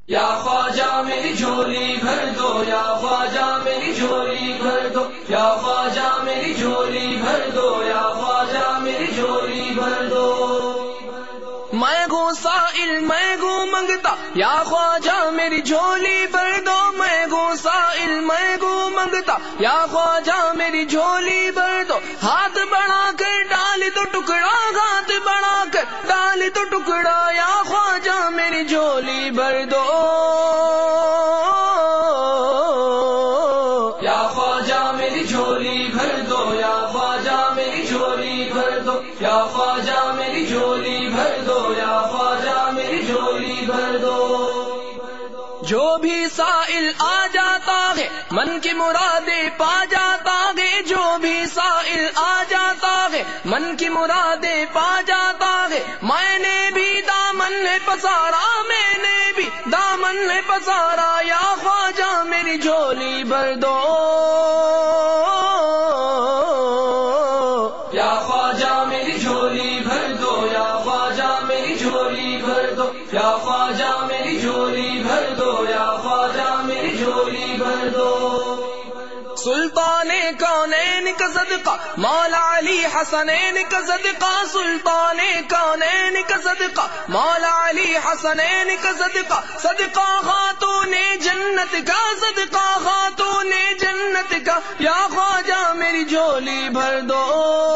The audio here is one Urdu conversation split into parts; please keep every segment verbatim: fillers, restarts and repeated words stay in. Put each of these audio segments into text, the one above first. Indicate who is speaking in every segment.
Speaker 1: یا خواجہ میری جھولی بھر دو، یا خواجہ میری جھولی بھر دو، یا خواجہ میری جھولی بھر دو، یا خواجہ میری جھولی بھر دو۔
Speaker 2: میں گو سائل میں گو منگتا، یا خواجہ میری جھولی بھر دو۔ میں گو سائل میں گو منگتا، یا خواجہ میری جھولی بھر دو۔ ہاتھ بڑھا کر ڈال دو ٹکڑا، ہاتھ بڑھا کر ڈال دو ٹکڑا، یا خواجہ میری جھولی بھر دو۔
Speaker 1: یا خواجہ میری جھولی بھر دو، یا خواجہ میری جھولی بھر دو، یا خواجہ میری جھولی بھر دو، یا خواجہ میری جھولی بھر دو۔
Speaker 2: جو بھی سائل آ جاتا ہے من کی مرادیں پا جاتا ہے، جو بھی سائل آ جاتا ہے من کی مرادیں پا جاتا ہے۔ میں نے بھی دامن ہے پسارا، میں نے بھی دامن ہے پسارا، یا خواجہ میری جھولی بھر دو۔
Speaker 1: یا خواجہ میری جھولی بھر دو، یا خواجہ میری جھولی بھر دو، یا خواجہ میری جھولی بھر دو، یا خواجہ میری جھولی بھر دو۔
Speaker 2: سلطان کونین کا صدقہ مولا علی حسنین کا صدقہ، سلطان کونین کا صدقہ مولا علی حسنین کا صدقہ، صدقہ خاتون جنت کا، صدقہ خاتون جنت کا، یا خواجہ میری جھولی بھر دو۔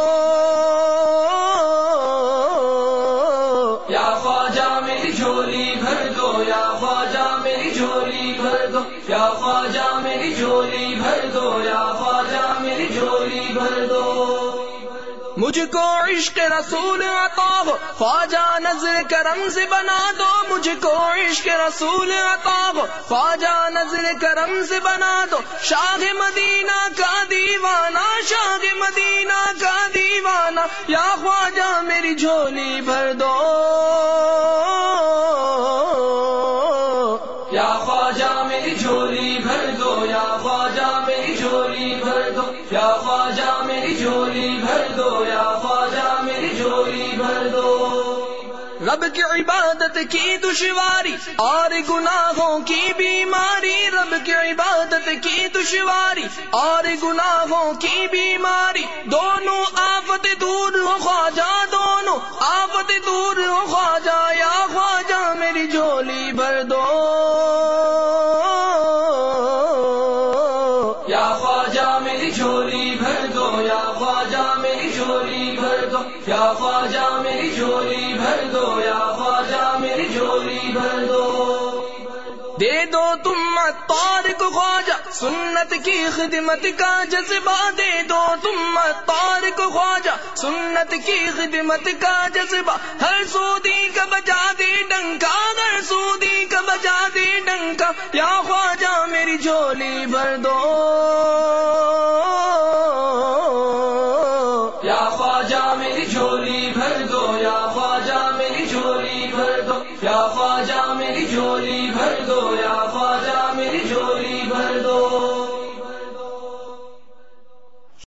Speaker 1: یا خواجہ میری جھولی بھر دو، یا خواجہ میری جھولی بھر دو، یا خواجہ میری جھولی بھر دو، یا خواجہ میری جھولی بھر دو۔
Speaker 2: مجھ کو عشق رسول عطا ہو، خواجہ نظر کرم سے بنا دو۔ مجھ کو عشق رسول عطا ہو، خواجہ نظر کرم سے بنا دو۔ شاہ مدینہ کا دیوانہ، شاہ مدینہ کا دیوانہ، یا خواجہ میری جھولی بھر دو۔
Speaker 1: یا خواجہ میری جھولی بھر دو، یا خواجہ میری جھولی بھر دو، یا خواجہ میری جھولی بھر دو، یا خواجہ میری جھولی بھر دو۔
Speaker 2: رب کی عبادت کی دشواری اور گناہوں کی بیماری، رب کی عبادت کی دشواری اور گناہوں کی بیماری، دونوں آفت دور ہو خواجہ، دونوں آفت دور ہو خواجہ، یا خواجہ میری جھولی بھر دو۔
Speaker 1: یا خواجہ میری جھولی بھر دو، یا خواجہ میری جھولی بھر دو، یا خواجہ میری جھولی بھر دو، یا خواجہ میری جھولی بھر دو۔
Speaker 2: دے دو تم عطار کو خواجہ سنت کی خدمت کا جذبہ، دے دو تم عطار کو خواجہ سنت کی خدمت کا جذبہ، ہر سودی کا بجا دے ڈنکا، ہر سودی کا بجا دے ڈنکا، یا خواجہ میری جھولی بھر دو۔
Speaker 1: یا خواجہ میری جھولی بھر دو، یا خواجہ میری جھولی بھر دو، یا خواجہ میری جھولی بھر دو، یا خواجہ میری جھولی